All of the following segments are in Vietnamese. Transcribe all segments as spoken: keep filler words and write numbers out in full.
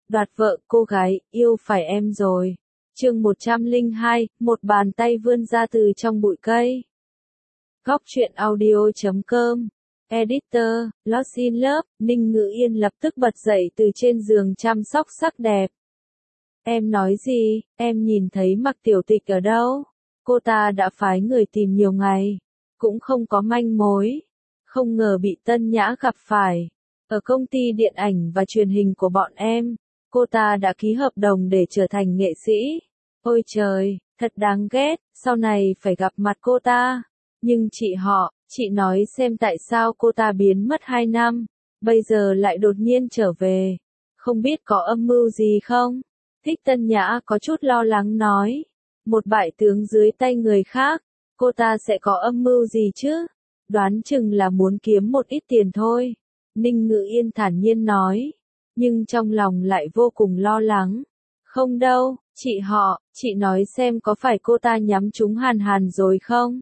Đoạt vợ cô gái, yêu phải em rồi. Chương một trăm lẻ hai, một bàn tay vươn ra từ trong bụi cây. Góc truyện audio chấm com. Editor, Lost in Love, Ninh Ngữ Yên lập tức bật dậy từ trên giường chăm sóc sắc đẹp. Em nói gì, em nhìn thấy Mạc Tiểu Tịch ở đâu? Cô ta đã phái người tìm nhiều ngày, cũng không có manh mối. Không ngờ bị Tân Nhã gặp phải. Ở công ty điện ảnh và truyền hình của bọn em, cô ta đã ký hợp đồng để trở thành nghệ sĩ. Ôi trời, thật đáng ghét, sau này phải gặp mặt cô ta. Nhưng chị họ, chị nói xem tại sao cô ta biến mất hai năm, bây giờ lại đột nhiên trở về. Không biết có âm mưu gì không? Thích Tân Nhã có chút lo lắng nói. Một bại tướng dưới tay người khác, cô ta sẽ có âm mưu gì chứ? Đoán chừng là muốn kiếm một ít tiền thôi. Ninh Ngữ Yên thản nhiên nói. Nhưng trong lòng lại vô cùng lo lắng. Không đâu, chị họ, chị nói xem có phải cô ta nhắm trúng Hàn Hàn rồi không?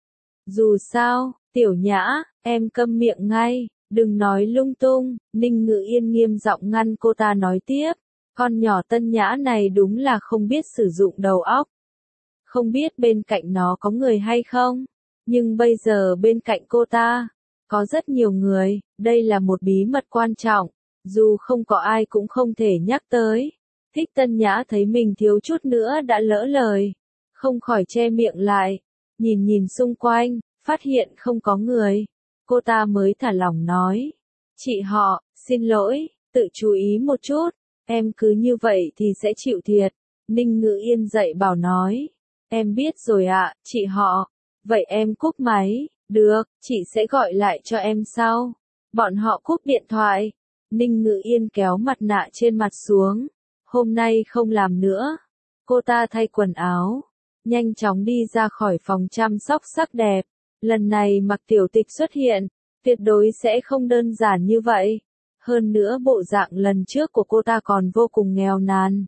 Dù sao, Tiểu Nhã, em câm miệng ngay, đừng nói lung tung. Ninh Ngữ Yên nghiêm giọng ngăn cô ta nói tiếp. Con nhỏ Tân Nhã này đúng là không biết sử dụng đầu óc. Không biết bên cạnh nó có người hay không, nhưng bây giờ bên cạnh cô ta, có rất nhiều người, đây là một bí mật quan trọng, dù không có ai cũng không thể nhắc tới. Thích Tân Nhã thấy mình thiếu chút nữa đã lỡ lời, không khỏi che miệng lại, nhìn nhìn xung quanh, phát hiện không có người, cô ta mới thả lỏng nói. Chị họ, xin lỗi, tự chú ý một chút, em cứ như vậy thì sẽ chịu thiệt. Ninh Ngữ Yên dạy bảo nói. Em biết rồi ạ, chị họ. Vậy em cúp máy, được, chị sẽ gọi lại cho em sau. Bọn họ cúp điện thoại. Ninh Ngữ Yên kéo mặt nạ trên mặt xuống. Hôm nay không làm nữa. Cô ta thay quần áo, nhanh chóng đi ra khỏi phòng chăm sóc sắc đẹp. Lần này Mạc Tiểu Tịch xuất hiện, tuyệt đối sẽ không đơn giản như vậy. Hơn nữa bộ dạng lần trước của cô ta còn vô cùng nghèo nàn.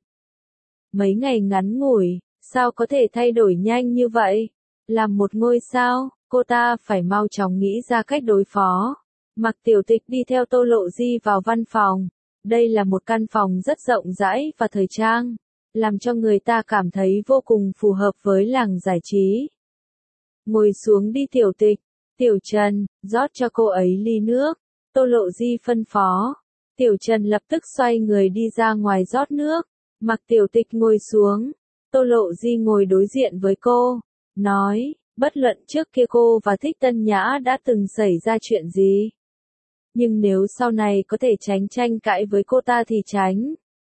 Mấy ngày ngắn ngủi, sao có thể thay đổi nhanh như vậy? Làm một ngôi sao, cô ta phải mau chóng nghĩ ra cách đối phó. Mạc Tiểu Tịch đi theo Tô Lộ Di vào văn phòng. Đây là một căn phòng rất rộng rãi và thời trang, làm cho người ta cảm thấy vô cùng phù hợp với làng giải trí. Ngồi xuống đi Tiểu Tịch. Tiểu Trần, rót cho cô ấy ly nước. Tô Lộ Di phân phó. Tiểu Trần lập tức xoay người đi ra ngoài rót nước. Mạc Tiểu Tịch ngồi xuống. Tô Lộ Di ngồi đối diện với cô. Nói, bất luận trước kia cô và Thích Tân Nhã đã từng xảy ra chuyện gì. Nhưng nếu sau này có thể tránh tranh cãi với cô ta thì tránh.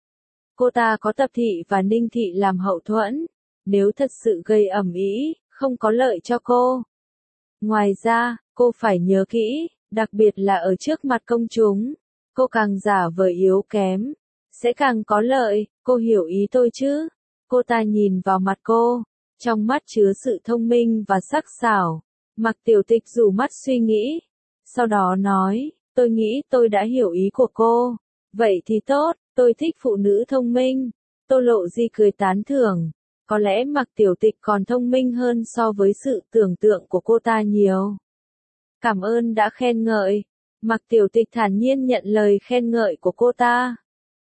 Cô ta có Tập Thị và Ninh Thị làm hậu thuẫn. Nếu thật sự gây ầm ĩ, không có lợi cho cô. Ngoài ra, cô phải nhớ kỹ, đặc biệt là ở trước mặt công chúng, cô càng giả vờ yếu kém, sẽ càng có lợi, cô hiểu ý tôi chứ? Cô ta nhìn vào mặt cô, trong mắt chứa sự thông minh và sắc sảo. Mạc Tiểu Tịch rủ mắt suy nghĩ, sau đó nói, tôi nghĩ tôi đã hiểu ý của cô. Vậy thì tốt, tôi thích phụ nữ thông minh. Tô Lộ Di cười tán thưởng, có lẽ Mạc Tiểu Tịch còn thông minh hơn so với sự tưởng tượng của cô ta nhiều. Cảm ơn đã khen ngợi. Mạc Tiểu Tịch thản nhiên nhận lời khen ngợi của cô ta.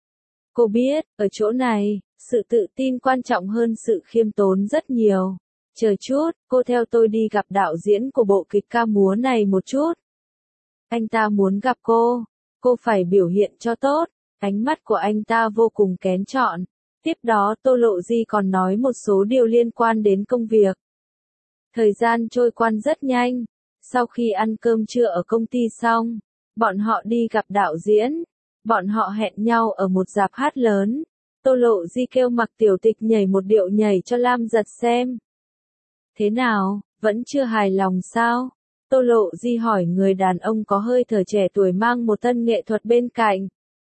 Cô biết, ở chỗ này, sự tự tin quan trọng hơn sự khiêm tốn rất nhiều. Chờ chút, cô theo tôi đi gặp đạo diễn của bộ kịch ca múa này một chút. Anh ta muốn gặp cô, cô phải biểu hiện cho tốt. Ánh mắt của anh ta vô cùng kén chọn. Tiếp đó Tô Lộ Di còn nói một số điều liên quan đến công việc. Thời gian trôi qua rất nhanh. Sau khi ăn cơm trưa ở công ty xong, bọn họ đi gặp đạo diễn. Bọn họ hẹn nhau ở một rạp hát lớn. Tô Lộ Di kêu Mạc Tiểu Tịch nhảy một điệu nhảy cho Lam Giật xem. Thế nào, vẫn chưa hài lòng sao? Tô Lộ Di hỏi người đàn ông có hơi thở trẻ tuổi mang một thân nghệ thuật bên cạnh.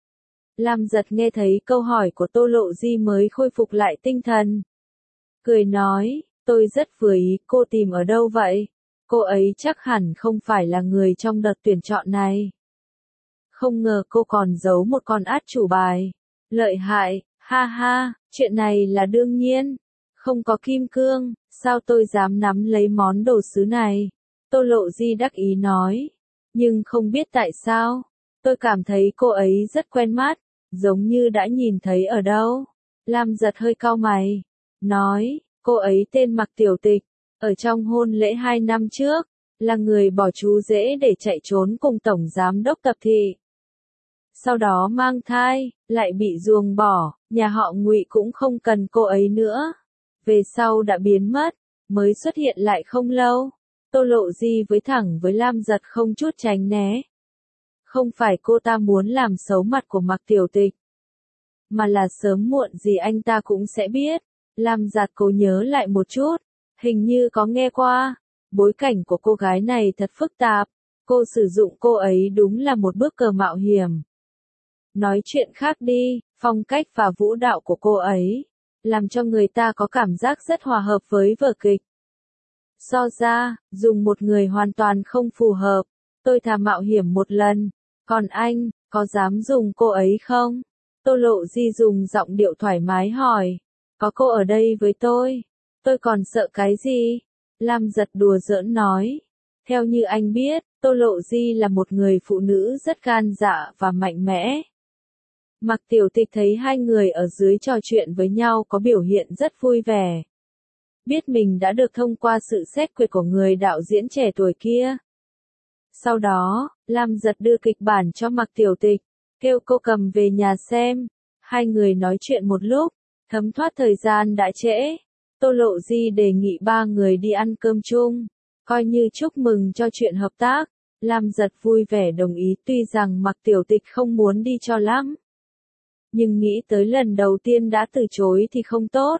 Lam Giật nghe thấy câu hỏi của Tô Lộ Di mới khôi phục lại tinh thần. Cười nói, tôi rất vừa ý, cô tìm ở đâu vậy? Cô ấy chắc hẳn không phải là người trong đợt tuyển chọn này. Không ngờ cô còn giấu một con át chủ bài. Lợi hại, ha ha, chuyện này là đương nhiên. Không có kim cương, sao tôi dám nắm lấy món đồ sứ này? Tô Lộ Di đắc ý nói. Nhưng không biết tại sao, tôi cảm thấy cô ấy rất quen mắt. giống như đã nhìn thấy ở đâu. Lam Giật hơi cau mày, nói, cô ấy tên Mạc Tiểu Tịch, ở trong hôn lễ hai năm trước, là người bỏ chú rể để chạy trốn cùng Tổng Giám đốc Tập thị. Sau đó mang thai, lại bị ruồng bỏ, nhà họ Ngụy cũng không cần cô ấy nữa. Về sau đã biến mất, mới xuất hiện lại không lâu. Tô Lộ Di với thẳng với Lam Giật không chút tránh né. Không phải cô ta muốn làm xấu mặt của Mạc Tiểu Tịch, mà là sớm muộn gì anh ta cũng sẽ biết. Lam Giật cố nhớ lại một chút, hình như có nghe qua. Bối cảnh của cô gái này thật phức tạp, cô sử dụng cô ấy đúng là một bước cờ mạo hiểm. Nói chuyện khác đi, phong cách và vũ đạo của cô ấy, làm cho người ta có cảm giác rất hòa hợp với vở kịch. So ra, dùng một người hoàn toàn không phù hợp, tôi thà mạo hiểm một lần, còn anh, có dám dùng cô ấy không? Tô Lộ Di dùng giọng điệu thoải mái hỏi, có cô ở đây với tôi, tôi còn sợ cái gì? Lam Giật đùa giỡn nói, theo như anh biết, Tô Lộ Di là một người phụ nữ rất gan dạ và mạnh mẽ. Mạc Tiểu Tịch thấy hai người ở dưới trò chuyện với nhau có biểu hiện rất vui vẻ. Biết mình đã được thông qua sự xét duyệt của người đạo diễn trẻ tuổi kia. Sau đó, Lam Giật đưa kịch bản cho Mạc Tiểu Tịch, kêu cô cầm về nhà xem. Hai người nói chuyện một lúc, thấm thoát thời gian đã trễ. Tô Lộ Di đề nghị ba người đi ăn cơm chung, coi như chúc mừng cho chuyện hợp tác. Lam Giật vui vẻ đồng ý, tuy rằng Mạc Tiểu Tịch không muốn đi cho lắm, nhưng nghĩ tới lần đầu tiên đã từ chối thì không tốt.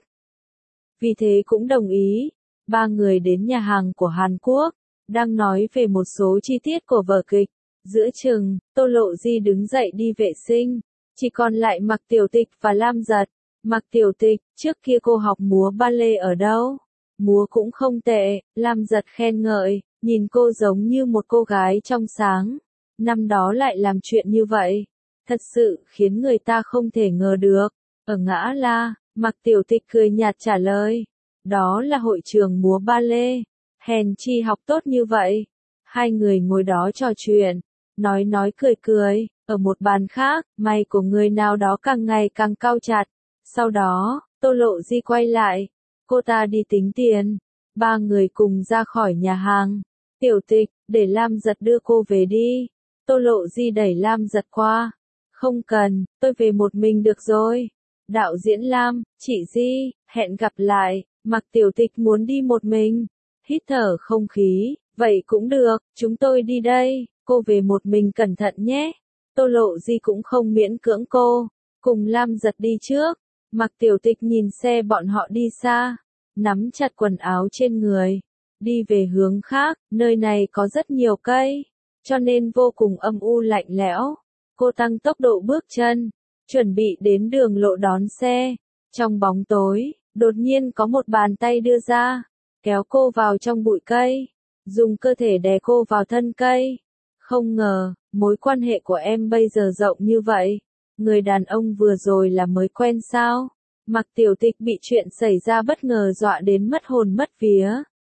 Vì thế cũng đồng ý. Ba người đến nhà hàng của Hàn Quốc, đang nói về một số chi tiết của vở kịch. Giữa chừng, Tô Lộ Di đứng dậy đi vệ sinh, chỉ còn lại Mạc Tiểu Tịch và Lam Giật. Mạc Tiểu Tịch, trước kia cô học múa ballet ở đâu? Múa cũng không tệ, Lam Giật khen ngợi, nhìn cô giống như một cô gái trong sáng. Năm đó lại làm chuyện như vậy, thật sự khiến người ta không thể ngờ được. Ở Ngã La, Mạc Tiểu Tịch cười nhạt trả lời, đó là hội trường múa ballet, hèn chi học tốt như vậy. Hai người ngồi đó trò chuyện, nói nói cười cười. Ở một bàn khác, mày của người nào đó càng ngày càng cau chặt. Sau đó, Tô Lộ Di quay lại, cô ta đi tính tiền. Ba người cùng ra khỏi nhà hàng. Tiểu Tịch, để Lam Giật đưa cô về đi. Tô Lộ Di đẩy Lam Giật qua. Không cần, tôi về một mình được rồi. Đạo diễn Lam, chị Di, hẹn gặp lại. Mạc Tiểu Tịch muốn đi một mình. Hít thở không khí, vậy cũng được, chúng tôi đi đây, cô về một mình cẩn thận nhé. Tô Lộ Di cũng không miễn cưỡng cô, cùng Lam Giật đi trước. Mạc Tiểu Tịch nhìn xe bọn họ đi xa, nắm chặt quần áo trên người, đi về hướng khác. Nơi này có rất nhiều cây, cho nên vô cùng âm u lạnh lẽo. Cô tăng tốc độ bước chân, chuẩn bị đến đường lộ đón xe. Trong bóng tối, đột nhiên có một bàn tay đưa ra, kéo cô vào trong bụi cây, dùng cơ thể đè cô vào thân cây. Không ngờ, mối quan hệ của em bây giờ rộng như vậy. Người đàn ông vừa rồi là mới quen sao? Mạc Tiểu Tịch bị chuyện xảy ra bất ngờ dọa đến mất hồn mất vía.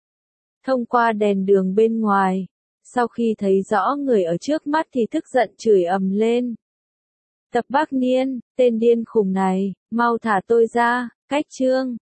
Thông qua đèn đường bên ngoài, sau khi thấy rõ người ở trước mắt thì tức giận chửi ầm lên. Tập Bác Niên, tên điên khùng này, mau thả tôi ra, cách chương.